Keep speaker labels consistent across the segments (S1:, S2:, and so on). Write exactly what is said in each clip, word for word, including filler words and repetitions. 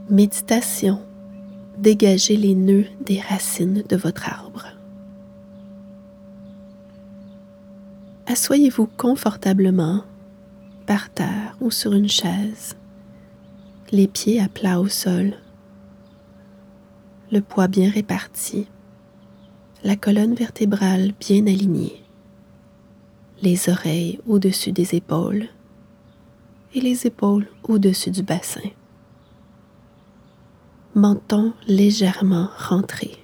S1: Méditation. Dégagez les nœuds des racines de votre arbre. Assoyez-vous confortablement par terre ou sur une chaise, les pieds à plat au sol, le poids bien réparti, la colonne vertébrale bien alignée, les oreilles au-dessus des épaules et les épaules au-dessus du bassin. Menton légèrement rentré.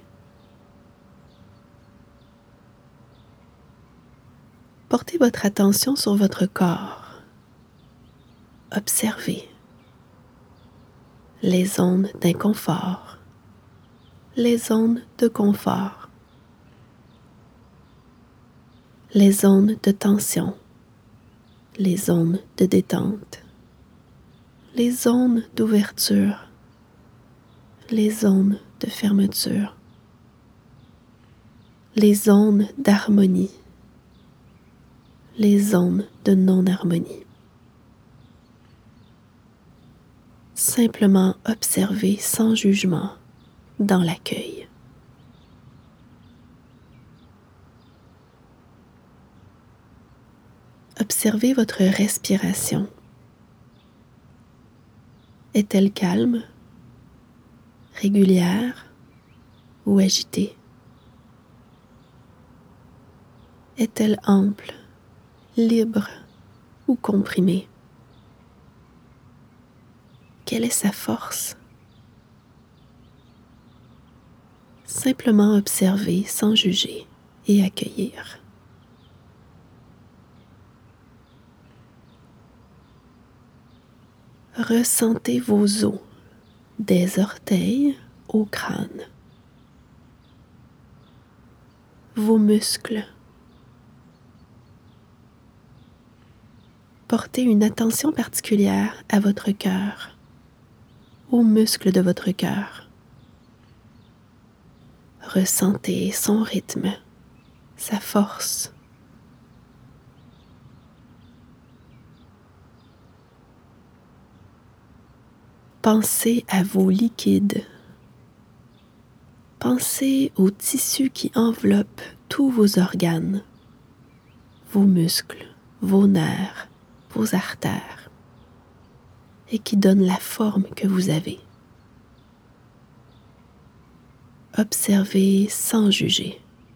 S1: Portez votre attention sur votre corps. Observez les zones d'inconfort, les zones de confort, les zones de tension, les zones de détente, les zones d'ouverture, les zones de fermeture, les zones d'harmonie, les zones de non-harmonie. Simplement observer sans jugement dans l'accueil. Observez votre respiration. Est-elle calme, régulière ou agitée? Est-elle ample, libre ou comprimée? Quelle est sa force? Simplement observer sans juger et accueillir. Ressentez vos os des orteils au crâne, vos muscles. Portez une attention particulière à votre cœur, aux muscles de votre cœur. Ressentez son rythme, sa force. Pensez à vos liquides. Pensez aux tissus qui enveloppent tous vos organes, vos muscles, vos nerfs, vos artères, et qui donnent la forme que vous avez. Observez sans juger.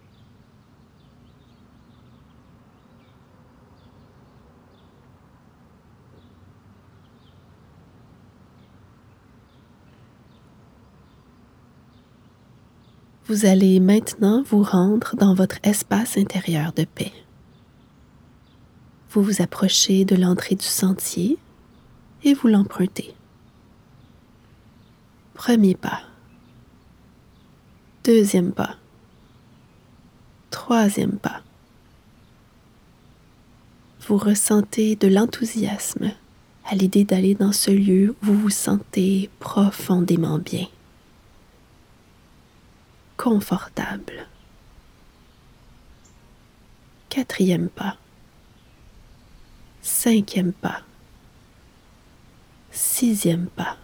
S1: Vous allez maintenant vous rendre dans votre espace intérieur de paix. Vous vous approchez de l'entrée du sentier et vous l'empruntez. Premier pas. Deuxième pas. Troisième pas. Vous ressentez de l'enthousiasme à l'idée d'aller dans ce lieu où vous vous sentez profondément bien. Confortable. Quatrième pas. Cinquième pas. Sixième pas.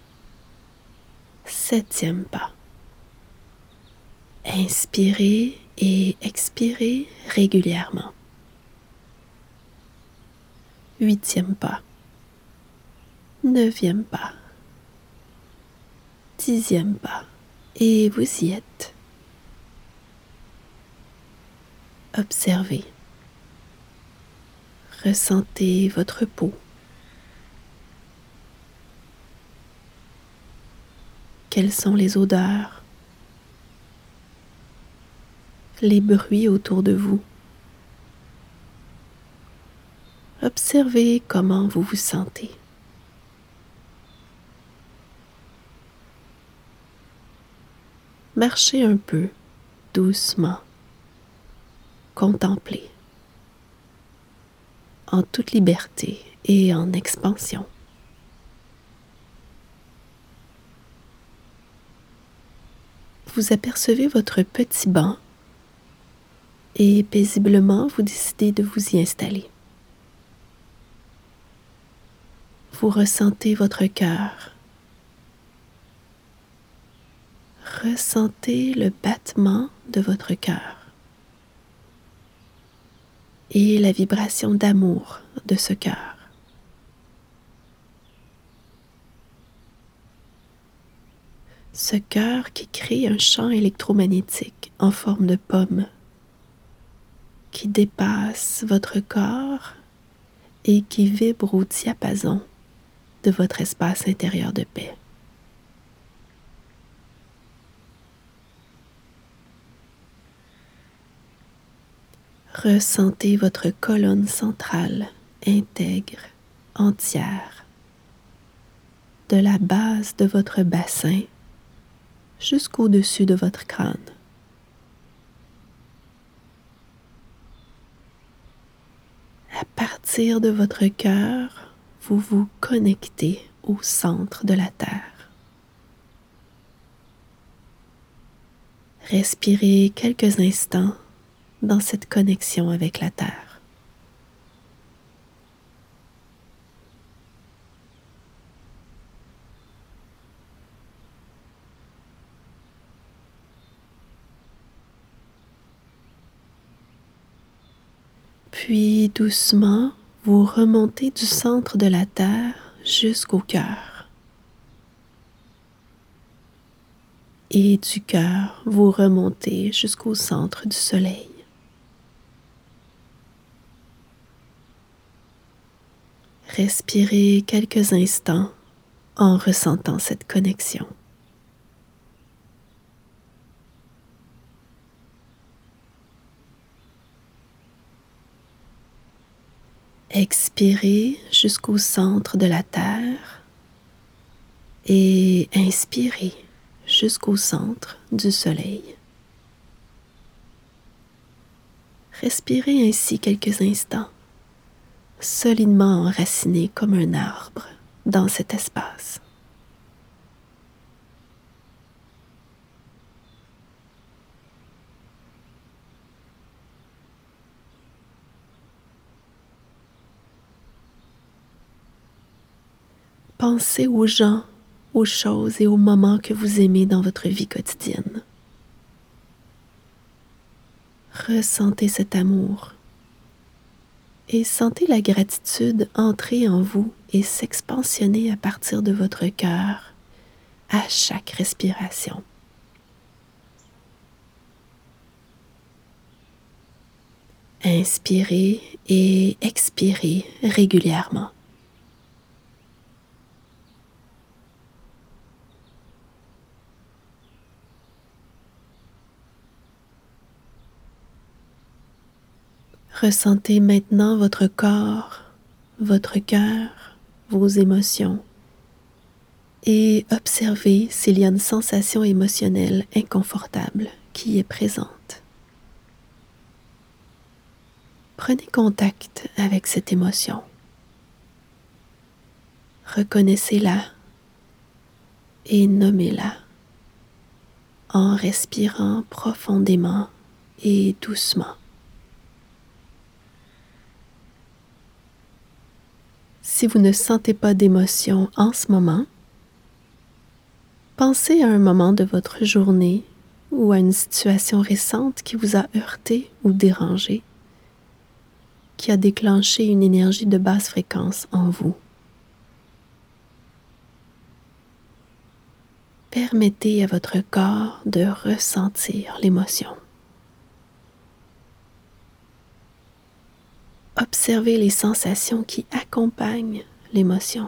S1: Septième pas. Inspirez et expirez régulièrement. Huitième pas. Neuvième pas. Dixième pas. Et vous y êtes. Observez. Ressentez votre peau. Quelles sont les odeurs, les bruits autour de vous? Observez comment vous vous sentez. Marchez un peu, doucement. Contemplez. En toute liberté et en expansion. Vous apercevez votre petit banc et paisiblement vous décidez de vous y installer. Vous ressentez votre cœur Ressentez le battement de votre cœur et la vibration d'amour de ce cœur. Ce cœur qui crée un champ électromagnétique en forme de pomme qui dépasse votre corps et qui vibre au diapason de votre espace intérieur de paix. Ressentez votre colonne centrale intègre, entière, de la base de votre bassin jusqu'au-dessus de votre crâne. À partir de votre cœur, vous vous connectez au centre de la Terre. Respirez quelques instants dans cette connexion avec la Terre. Puis doucement, vous remontez du centre de la Terre jusqu'au cœur. Et du cœur, vous remontez jusqu'au centre du Soleil. Respirez quelques instants en ressentant cette connexion. Expirez jusqu'au centre de la Terre et inspirez jusqu'au centre du Soleil. Respirez ainsi quelques instants, solidement enraciné comme un arbre dans cet espace. Pensez aux gens, aux choses et aux moments que vous aimez dans votre vie quotidienne. Ressentez cet amour et sentez la gratitude entrer en vous et s'expansionner à partir de votre cœur à chaque respiration. Inspirez et expirez régulièrement. Ressentez maintenant votre corps, votre cœur, vos émotions et observez s'il y a une sensation émotionnelle inconfortable qui est présente. Prenez contact avec cette émotion. Reconnaissez-la et nommez-la en respirant profondément et doucement. Si vous ne sentez pas d'émotion en ce moment, pensez à un moment de votre journée ou à une situation récente qui vous a heurté ou dérangé, qui a déclenché une énergie de basse fréquence en vous. Permettez à votre corps de ressentir l'émotion. Observez les sensations qui accompagnent l'émotion.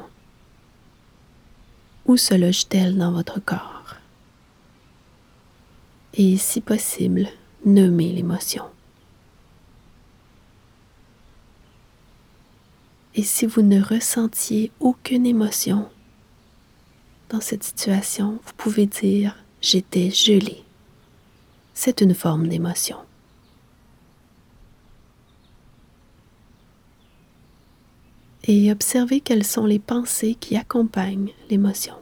S1: Où se loge-t-elle dans votre corps? Et si possible, nommez l'émotion. Et si vous ne ressentiez aucune émotion dans cette situation, vous pouvez dire « j'étais gelé ». C'est une forme d'émotion. Et observez quelles sont les pensées qui accompagnent l'émotion.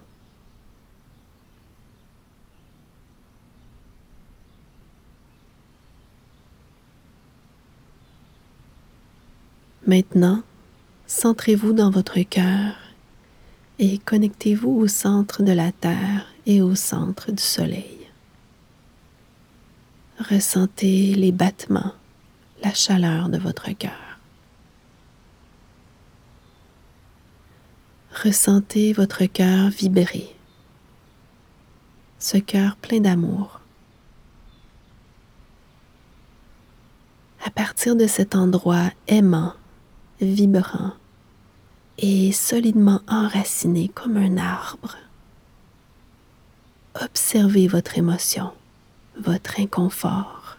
S1: Maintenant, centrez-vous dans votre cœur et connectez-vous au centre de la Terre et au centre du Soleil. Ressentez les battements, la chaleur de votre cœur. Ressentez votre cœur vibrer, ce cœur plein d'amour. À partir de cet endroit aimant, vibrant et solidement enraciné comme un arbre, observez votre émotion, votre inconfort.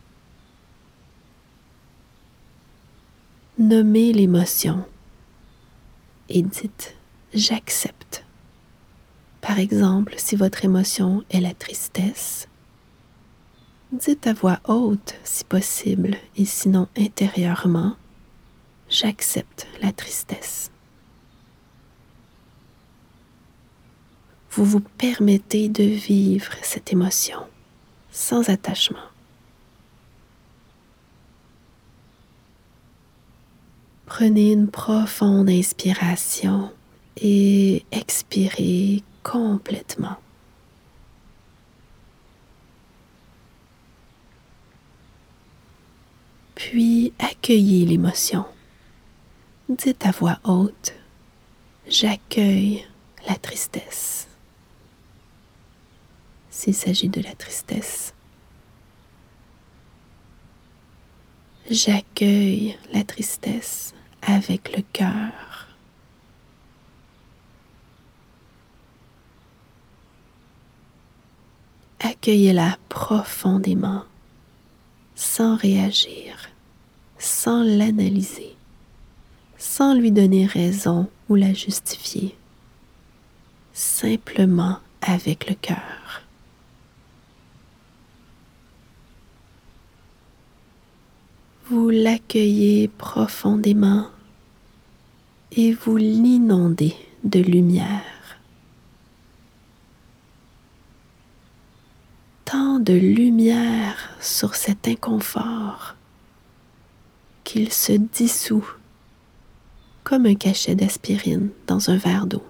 S1: Nommez l'émotion et dites « j'accepte ». Par exemple, si votre émotion est la tristesse, dites à voix haute si possible et sinon intérieurement « j'accepte la tristesse ». Vous vous permettez de vivre cette émotion sans attachement. Prenez une profonde inspiration et expirez complètement. Puis accueillez l'émotion. Dites à voix haute, j'accueille la tristesse. S'il s'agit de la tristesse, j'accueille la tristesse avec le cœur. Accueillez-la profondément, sans réagir, sans l'analyser, sans lui donner raison ou la justifier, simplement avec le cœur. Vous l'accueillez profondément et vous l'inondez de lumière. Tant de lumière sur cet inconfort qu'il se dissout comme un cachet d'aspirine dans un verre d'eau.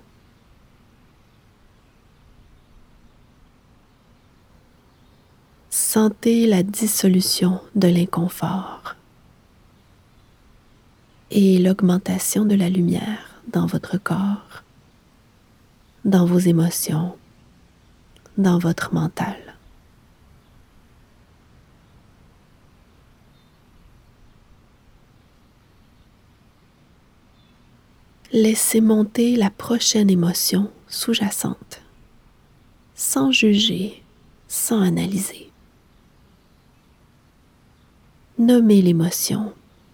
S1: Sentez la dissolution de l'inconfort et l'augmentation de la lumière dans votre corps, dans vos émotions, dans votre mental. Laissez monter la prochaine émotion sous-jacente, sans juger, sans analyser. Nommez l'émotion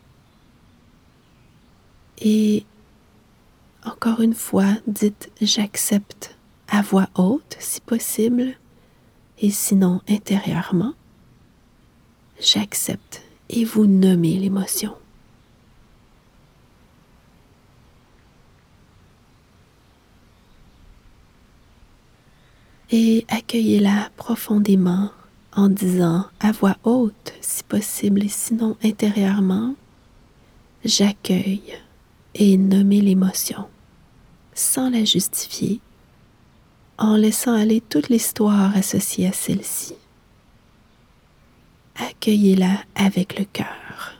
S1: et, encore une fois, dites « j'accepte » à voix haute si possible et sinon intérieurement. J'accepte et vous nommez l'émotion. Et accueillez-la profondément en disant à voix haute, si possible et sinon intérieurement, j'accueille et nommez l'émotion, sans la justifier, en laissant aller toute l'histoire associée à celle-ci. Accueillez-la avec le cœur.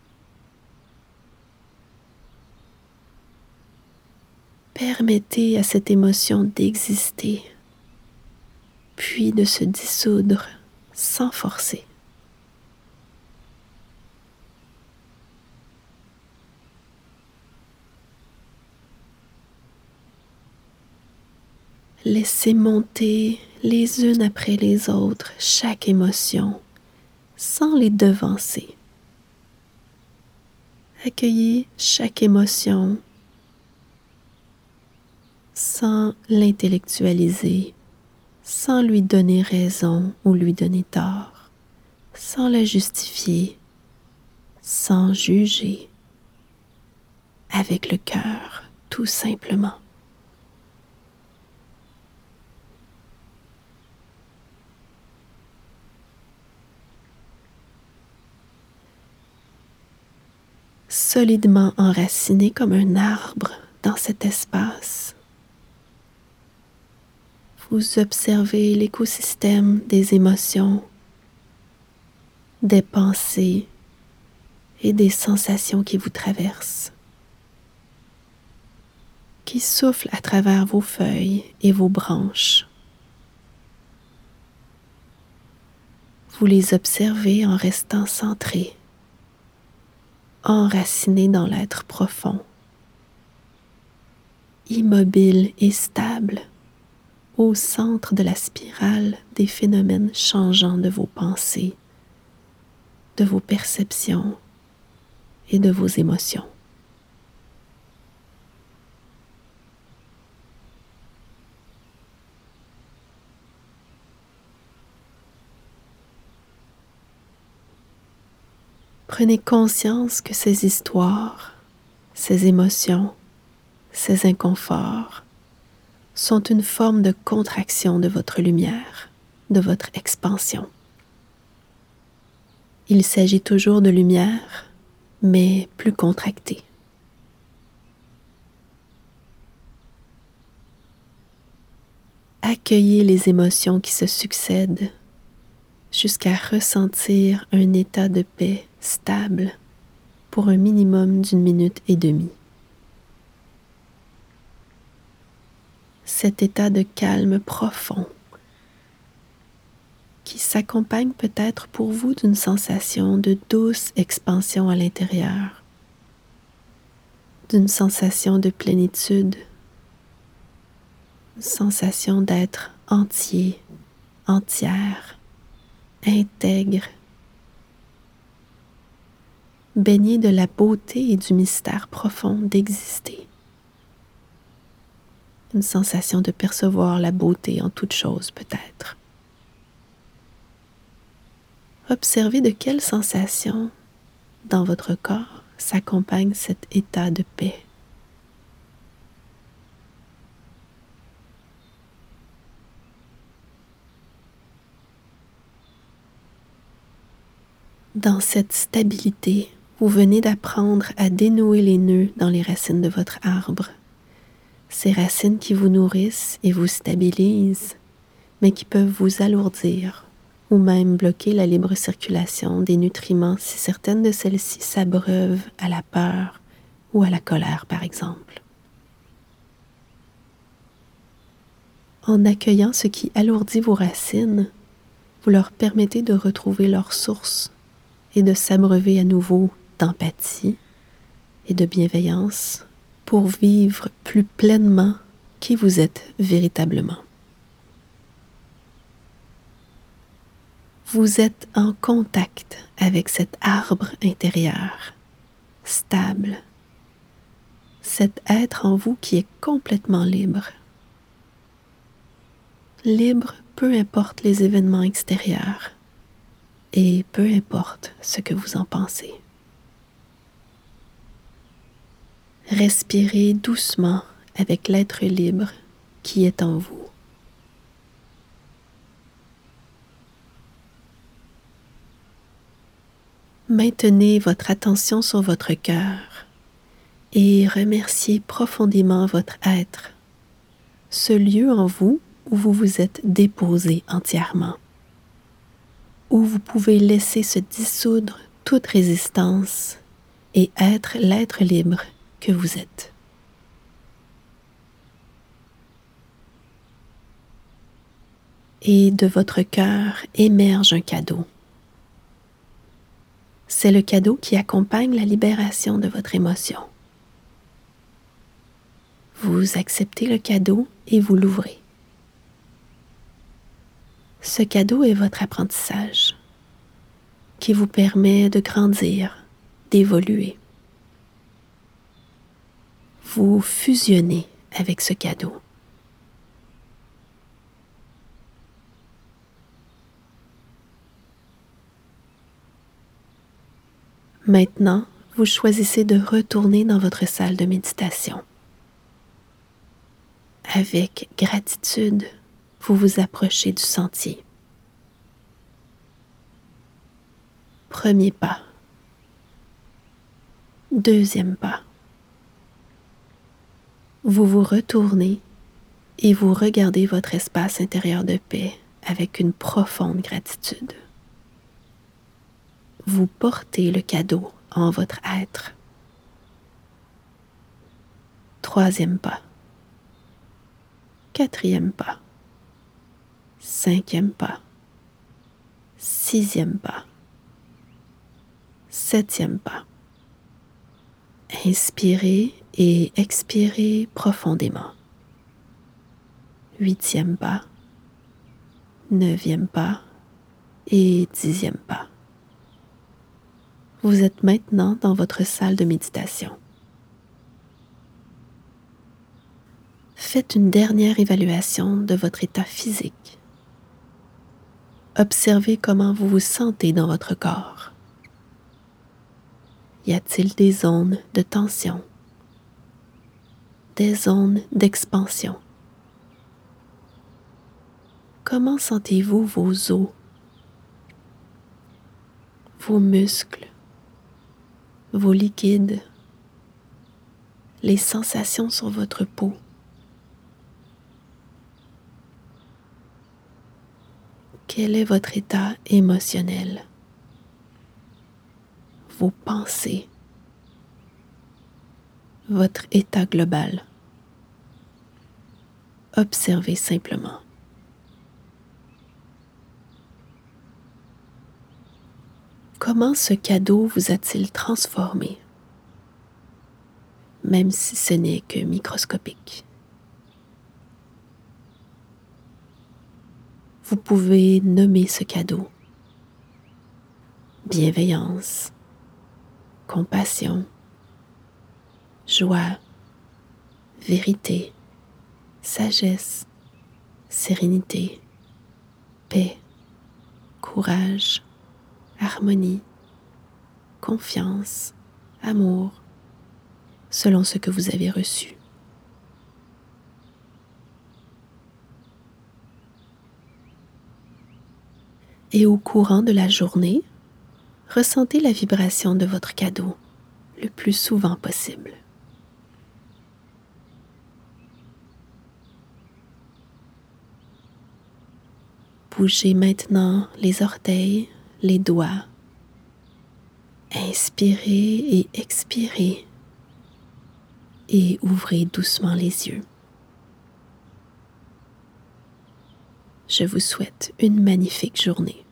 S1: Permettez à cette émotion d'exister, puis de se dissoudre sans forcer. Laissez monter les unes après les autres chaque émotion, sans les devancer. Accueillez chaque émotion sans l'intellectualiser, sans lui donner raison ou lui donner tort, sans la justifier, sans juger, avec le cœur, tout simplement. Solidement enraciné comme un arbre dans cet espace, vous observez l'écosystème des émotions des pensées et des sensations qui vous traversent, qui soufflent à travers vos feuilles et vos branches. Vous les observez en restant centré, enraciné dans l'être profond, immobile et stable, au centre de la spirale des phénomènes changeants de vos pensées, de vos perceptions et de vos émotions. Prenez conscience que ces histoires, ces émotions, ces inconforts sont une forme de contraction de votre lumière, de votre expansion. Il s'agit toujours de lumière, mais plus contractée. Accueillez les émotions qui se succèdent jusqu'à ressentir un état de paix stable pour un minimum d'une minute et demie. Cet état de calme profond qui s'accompagne peut-être pour vous d'une sensation de douce expansion à l'intérieur, d'une sensation de plénitude, une sensation d'être entier, entière, intègre, baigné de la beauté et du mystère profond d'exister. Une sensation de percevoir la beauté en toute chose peut-être. Observez de quelle sensation dans votre corps s'accompagne cet état de paix. Dans cette stabilité, vous venez d'apprendre à dénouer les nœuds dans les racines de votre arbre. Ces racines qui vous nourrissent et vous stabilisent, mais qui peuvent vous alourdir ou même bloquer la libre circulation des nutriments si certaines de celles-ci s'abreuvent à la peur ou à la colère, par exemple. En accueillant ce qui alourdit vos racines, vous leur permettez de retrouver leur source et de s'abreuver à nouveau d'empathie et de bienveillance pour vivre plus pleinement qui vous êtes véritablement. Vous êtes en contact avec cet arbre intérieur, stable, cet être en vous qui est complètement libre. Libre peu importe les événements extérieurs et peu importe ce que vous en pensez. Respirez doucement avec l'être libre qui est en vous. Maintenez votre attention sur votre cœur et remerciez profondément votre être, ce lieu en vous où vous vous êtes déposé entièrement, où vous pouvez laisser se dissoudre toute résistance et être l'être libre que vous êtes. Et de votre cœur émerge un cadeau. C'est le cadeau qui accompagne la libération de votre émotion. Vous acceptez le cadeau et vous l'ouvrez. Ce cadeau est votre apprentissage qui vous permet de grandir, d'évoluer. Vous fusionnez avec ce cadeau. Maintenant, vous choisissez de retourner dans votre salle de méditation. Avec gratitude, vous vous approchez du sentier. Premier pas. Deuxième pas. Vous vous retournez et vous regardez votre espace intérieur de paix avec une profonde gratitude. vous portez le cadeau en votre être. Troisième pas. Quatrième pas. Cinquième pas. Sixième pas. Septième pas. Inspirez et expirez profondément. Huitième pas. Neuvième pas. Et dixième pas. Vous êtes maintenant dans votre salle de méditation. Faites une dernière évaluation de votre état physique. Observez comment vous vous sentez dans votre corps. Y a-t-il des zones de tension? Des zones d'expansion? Comment sentez-vous vos os, vos muscles, vos liquides, les sensations sur votre peau? Quel est votre état émotionnel? Vos pensées? Votre état global? Observez simplement. Comment ce cadeau vous a-t-il transformé, même si ce n'est que microscopique? Vous pouvez nommer ce cadeau. Bienveillance, compassion, joie, vérité, sagesse, sérénité, paix, courage, harmonie, confiance, amour, selon ce que vous avez reçu. Et au courant de la journée, ressentez la vibration de votre cadeau le plus souvent possible. Bougez maintenant les orteils, les doigts. Inspirez et expirez et ouvrez doucement les yeux. Je vous souhaite une magnifique journée.